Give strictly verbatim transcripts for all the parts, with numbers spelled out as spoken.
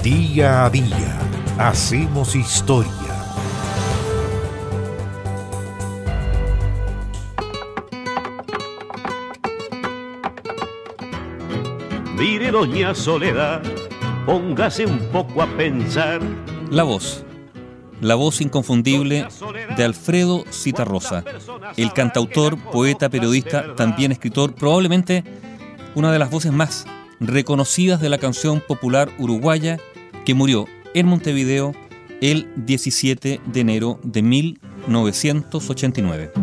Día a día hacemos historia. Mire, doña Soledad, póngase un poco a pensar. La voz. La voz inconfundible de Alfredo Zitarrosa, el cantautor, poeta, periodista, también escritor, probablemente una de las voces más reconocidas de la canción popular uruguaya, que murió en Montevideo el diecisiete de enero de mil novecientos ochenta y nueve.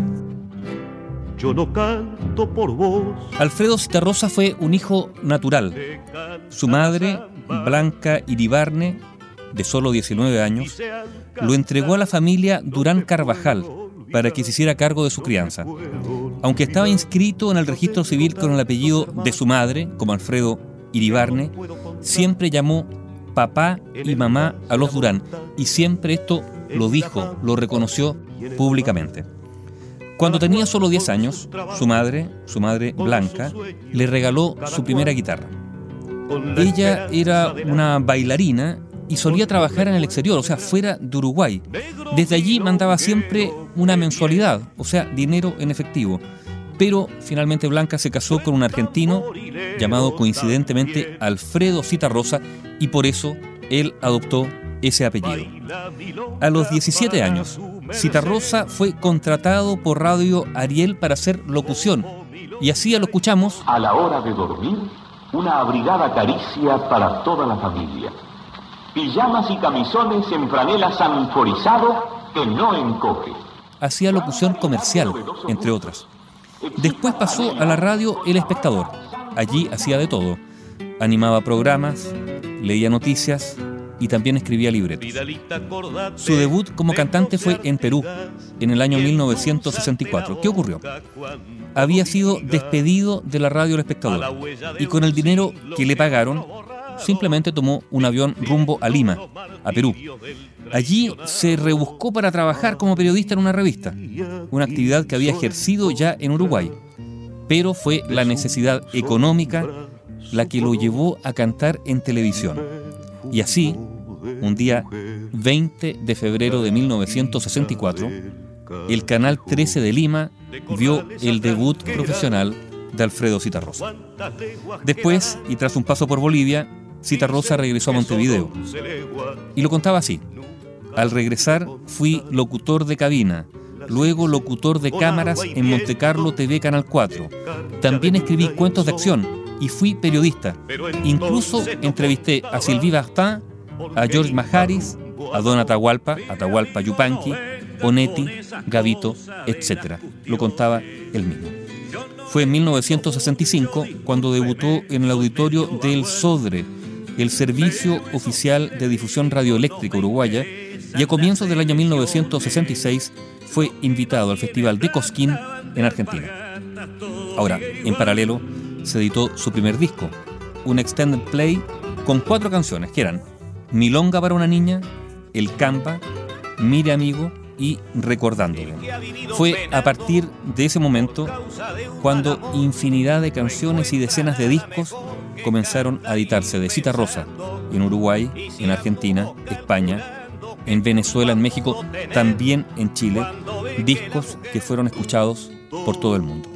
Yo no canto por vos. Alfredo Zitarrosa fue un hijo natural. Su madre, Blanca Iribarne, de solo diecinueve años, lo entregó a la familia Durán Carvajal para que se hiciera cargo de su crianza. Aunque estaba inscrito en el registro civil con el apellido de su madre, como Alfredo Iribarne, siempre llamó papá y mamá a los Durán, y siempre esto lo dijo, lo reconoció públicamente. Cuando tenía solo diez años, su madre, su madre Blanca, le regaló su primera guitarra. Ella era una bailarina y solía trabajar en el exterior, o sea, fuera de Uruguay. Desde allí mandaba siempre una mensualidad, o sea, dinero en efectivo. Pero finalmente Blanca se casó con un argentino llamado coincidentemente Alfredo Zitarrosa, y por eso él adoptó ese apellido. A los diecisiete años, Zitarrosa fue contratado por Radio Ariel para hacer locución, y así lo escuchamos. A la hora de dormir, una abrigada caricia para toda la familia. Pijamas y camisones en franela sanforizado que no encoge. Hacía locución comercial, entre otras. Después pasó a la radio El Espectador. Allí hacía de todo. Animaba programas, leía noticias y también escribía libretos. Su debut como cantante fue en Perú, en el año mil novecientos sesenta y cuatro. ¿Qué ocurrió? Había sido despedido de la radio El Espectador y con el dinero que le pagaron, simplemente tomó un avión rumbo a Lima, a Perú. Allí se rebuscó para trabajar como periodista en una revista, una actividad que había ejercido ya en Uruguay. Pero fue la necesidad económica la que lo llevó a cantar en televisión. Y así, un día veinte de febrero de mil novecientos sesenta y cuatro, el Canal trece de Lima vio el debut profesional de Alfredo Zitarrosa. Después, y tras un paso por Bolivia, Zitarrosa regresó a Montevideo. Y lo contaba así: al regresar fui locutor de cabina, luego locutor de cámaras en Montecarlo T V Canal cuatro. También escribí cuentos de acción y fui periodista. Incluso entrevisté a Sylvie Vartan, a George Maharis, a Don Atahualpa, Atahualpa Yupanqui, Onetti, Gavito, etcétera. Lo contaba él mismo. Fue en mil novecientos sesenta y cinco cuando debutó en el auditorio del SODRE, el Servicio Oficial de Difusión Radioeléctrica Uruguaya, y a comienzos del año mil novecientos sesenta y seis fue invitado al Festival de Cosquín en Argentina. Ahora, en paralelo, se editó su primer disco, un extended play con cuatro canciones que eran Milonga para una niña, El Campa, Mire amigo y Recordándole. Fue a partir de ese momento cuando infinidad de canciones y decenas de discos comenzaron a editarse de Zitarrosa en Uruguay, en Argentina, España, en Venezuela, en México, también en Chile, discos que fueron escuchados por todo el mundo.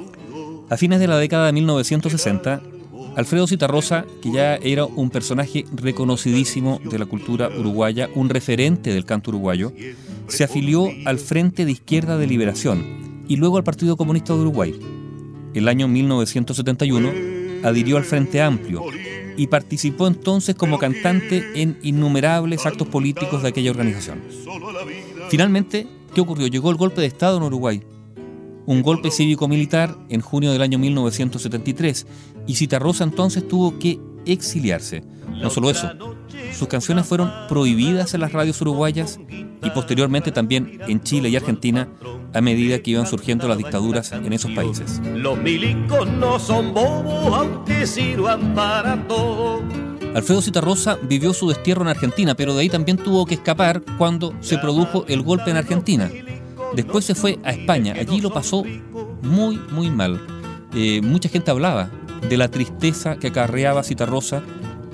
A fines de la década de mil novecientos sesenta, Alfredo Zitarrosa, que ya era un personaje reconocidísimo de la cultura uruguaya, un referente del canto uruguayo, se afilió al Frente de Izquierda de Liberación y luego al Partido Comunista de Uruguay. El año mil novecientos setenta y uno adhirió al Frente Amplio y participó entonces como cantante en innumerables actos políticos de aquella organización. Finalmente, ¿qué ocurrió? Llegó el golpe de Estado en Uruguay, un golpe cívico-militar en junio del año mil novecientos setenta y tres, y Zitarrosa entonces tuvo que exiliarse. No solo eso, sus canciones fueron prohibidas en las radios uruguayas y posteriormente también en Chile y Argentina a medida que iban surgiendo las dictaduras en esos países. Los milicos no son bobos, aunque sirvan para todo. Alfredo Zitarrosa vivió su destierro en Argentina, pero de ahí también tuvo que escapar cuando se produjo el golpe en Argentina. Después se fue a España. Allí lo pasó muy, muy mal. Eh, mucha gente hablaba de la tristeza que acarreaba Zitarrosa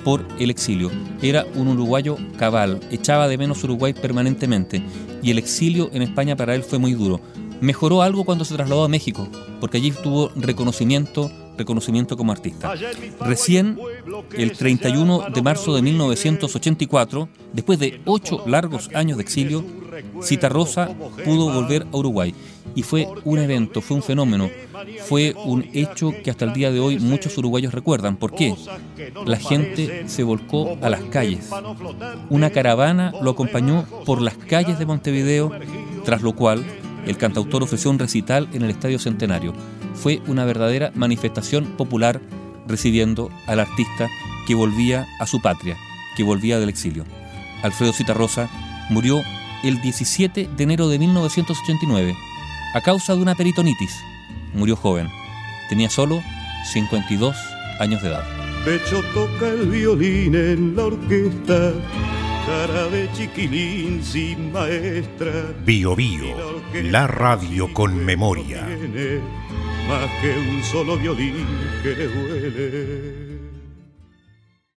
por el exilio. Era un uruguayo cabal, echaba de menos Uruguay permanentemente y el exilio en España para él fue muy duro. Mejoró algo cuando se trasladó a México, porque allí tuvo reconocimiento, reconocimiento como artista. Recién, el treinta y uno de marzo de mil novecientos ochenta y cuatro, después de ocho largos años de exilio, Zitarrosa pudo volver a Uruguay. Y fue un evento, fue un fenómeno, fue un hecho que hasta el día de hoy muchos uruguayos recuerdan. ¿Por qué? La gente se volcó a las calles. Una caravana lo acompañó por las calles de Montevideo, tras lo cual el cantautor ofreció un recital en el Estadio Centenario. Fue una verdadera manifestación popular recibiendo al artista que volvía a su patria, que volvía del exilio. Alfredo Zitarrosa murió el diecisiete de enero de mil novecientos ochenta y nueve a causa de una peritonitis. Murió joven, tenía solo cincuenta y dos años de edad. Pecho toca el violín en la orquesta, cara de chiquilín sin maestra. Bio Bio, la radio con memoria. Más que un solo violín que le duele.